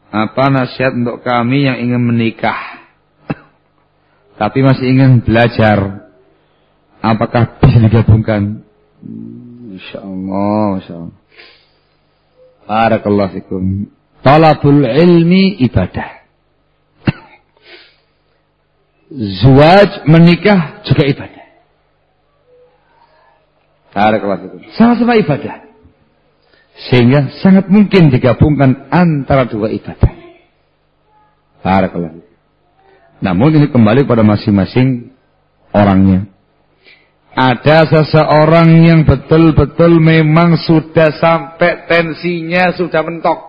Apa nasihat untuk kami yang ingin menikah tapi masih ingin belajar? Apakah bisa digabungkan? Insyaallah, insyaallah. Barakallahu fikum. Talabul ilmi ibadah. Zuwaj, menikah juga ibadah. Barakallahu fikum. Sama-sama ibadah. Sehingga sangat mungkin digabungkan antara dua ibadah. Barakallahu fikum. Namun ini kembali pada masing-masing orangnya. Ada seseorang yang betul-betul memang sudah sampai tensinya sudah mentok.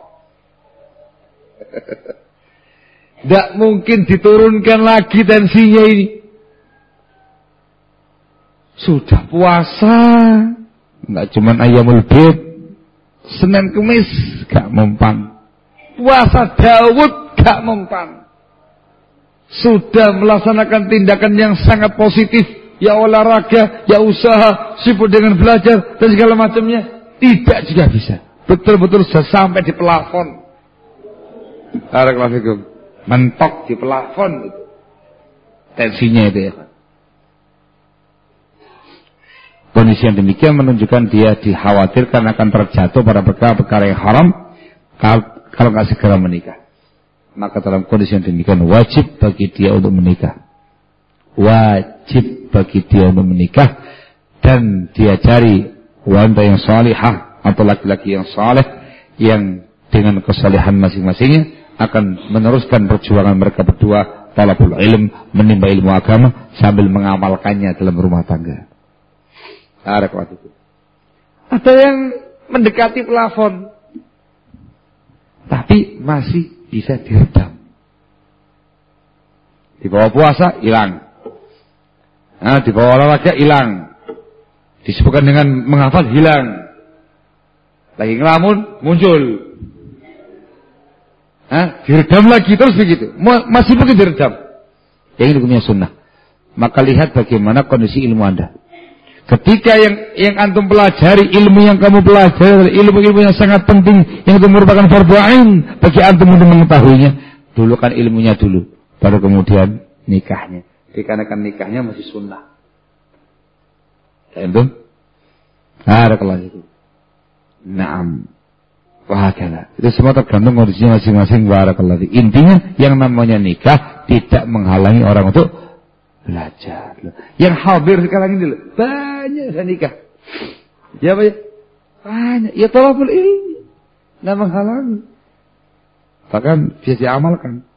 Tidak mungkin diturunkan lagi tensinya ini. Sudah puasa, nggak cuma ayamul bid, Senin Kemis gak mempan. Puasa Daud gak mempan. Sudah melaksanakan tindakan yang sangat positif. Ya olahraga, ya usaha, sibuk dengan belajar dan segala macamnya, tidak juga bisa. Betul-betul sudah sampai di plafon. Barakallahu, mentok di plafon itu. Tensinya itu ya. Kondisi yang demikian menunjukkan dia dikhawatirkan akan terjatuh pada perkara-perkara yang haram kalau nggak segera menikah. Maka dalam kondisi yang demikian wajib bagi dia untuk menikah. Wajib bagi dia untuk menikah dan dia cari wanita yang salihah atau laki-laki yang saleh yang dengan kesalehan masing-masingnya akan meneruskan perjuangan mereka berdua talabul ilm, menimba ilmu agama sambil mengamalkannya dalam rumah tangga. Ada yang mendekati plafon tapi masih bisa diredam. Di bawah puasa hilang. Nah, di bawah olahraga hilang. Disebutkan dengan menghafal hilang. Lagi ngelamun muncul. Diredam lagi terus begitu. Masih mungkin diredam. Yang ini hukumnya sunnah. Maka lihat bagaimana kondisi ilmu Anda. Ketika yang antum pelajari, ilmu yang kamu pelajari, ilmu-ilmu yang sangat penting, yang itu merupakan fardhu ain bagi antum untuk mengetahuinya. Dulu kan ilmunya dulu, baru kemudian nikahnya. Dikarenakan nikahnya masih sunnah. Antum? Barakallahu fikum. Naam. Wahakala. Itu semua tergantung kondisinya masing-masing. Barakallahu fikum. Intinya yang namanya nikah tidak menghalangi orang untuk belajar. Yang hadir sekarang ini loh, banyak yang nikah. Ya banyak. Banyak. Ya talabul ilmi. Tidak menghalangi. Bahkan bisa diamalkan.